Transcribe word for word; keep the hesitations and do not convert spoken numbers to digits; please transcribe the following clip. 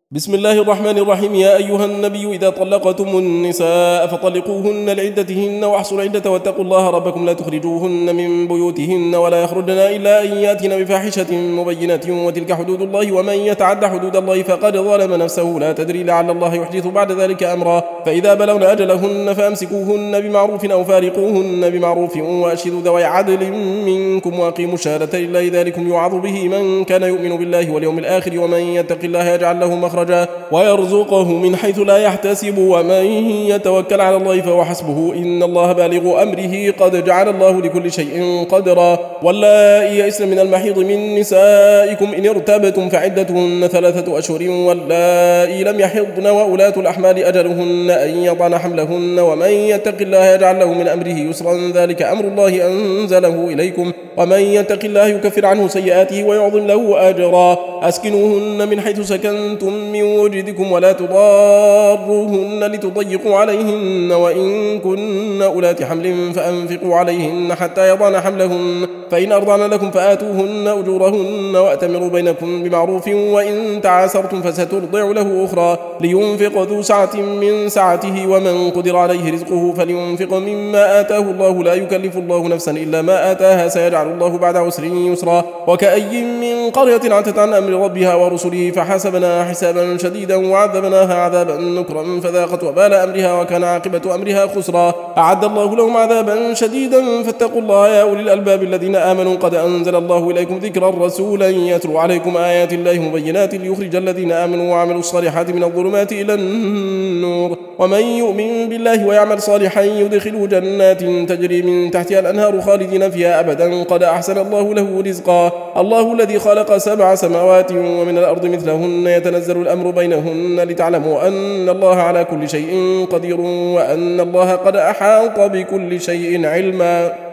بسم الله الرحمن الرحيم. يا أيها النبي إذا طلقتم النساء فطلقوهن لعدتهن واحصوا العدة واتقوا الله ربكم لا تخرجوهن من بيوتهن ولا يخرجن إلا أن ياتين بفاحشة مبينة وتلك حدود الله ومن يتعد حدود الله فقد ظلم نفسه لا تدري لعل الله يحدث بعد ذلك أمرا. فإذا بلغن أجلهن فأمسكوهن بمعروف أو فارقوهن بمعروف وأشهدوا ذوي عدل منكم وأقيموا الشهادة لله ذلكم يوعظ به من كان يؤمن بالله واليوم الآخر ومن يتق الله يجعل له مخرجا ويرزقه من حيث لا يحتسب ومن يتوكل على الله فهو حسبه إن الله بالغ أمره قد جعل الله لكل شيء قدرا. واللائي يئسن من المحيض من نسائكم إن ارتبتم فعدتهن ثلاثة أشهر واللائي لم يحضن وأولاة الأحمال أجلهن أن يضعن حملهن ومن يتق الله يجعل له من أمره يسرا ذلك أمر الله أنزله إليكم ومن يتق الله يكفر عنه سيئاته ويعظم له أجرا. أسكنوهن من حيث سكنتم من وجدكم ولا تضاروهن لتضيقوا عليهن وإن كن أولات حمل فأنفقوا عليهن حتى يضعن حملهن فإن أرضعن لكم فآتوهن أجورهن وأتمروا بينكم بمعروف وإن تعاسرتم فسترضع له أخرى لينفق ذو سعة من سعته ومن قدر عليه رزقه فلينفق مما آتاه الله لا يكلف الله نفسا إلا ما آتاها سيجعل الله بعد عسر يسرا. وكأي من قرية عتت عن أمر ربها ورسله فحاسبناها حسابا شديدا وعذبناها عذابا نكرا فذاقت وبال أمرها وكان عاقبة أمرها خسرا. أعد الله لهم عذابا شديدا فاتقوا الله يا أولي الألباب الذين آمنوا قد أنزل الله إليكم ذكرا رسولا يتلو عليكم آيات الله مبينات ليخرج الذين آمنوا وعملوا الصالحات من الظلمات إلى النور ومن يؤمن بالله ويعمل صالحا يدخله جنات تجري من تحتها الأنهار خالدين فيها أبدا قد أحسن الله له رزقا. الله الذي خلق سبع سماوات ومن الأرض مثلهن يتنزل الأمر بينهن لتعلموا أن الله على كل شيء قدير وأن الله قد أحاط بكل شيء علما.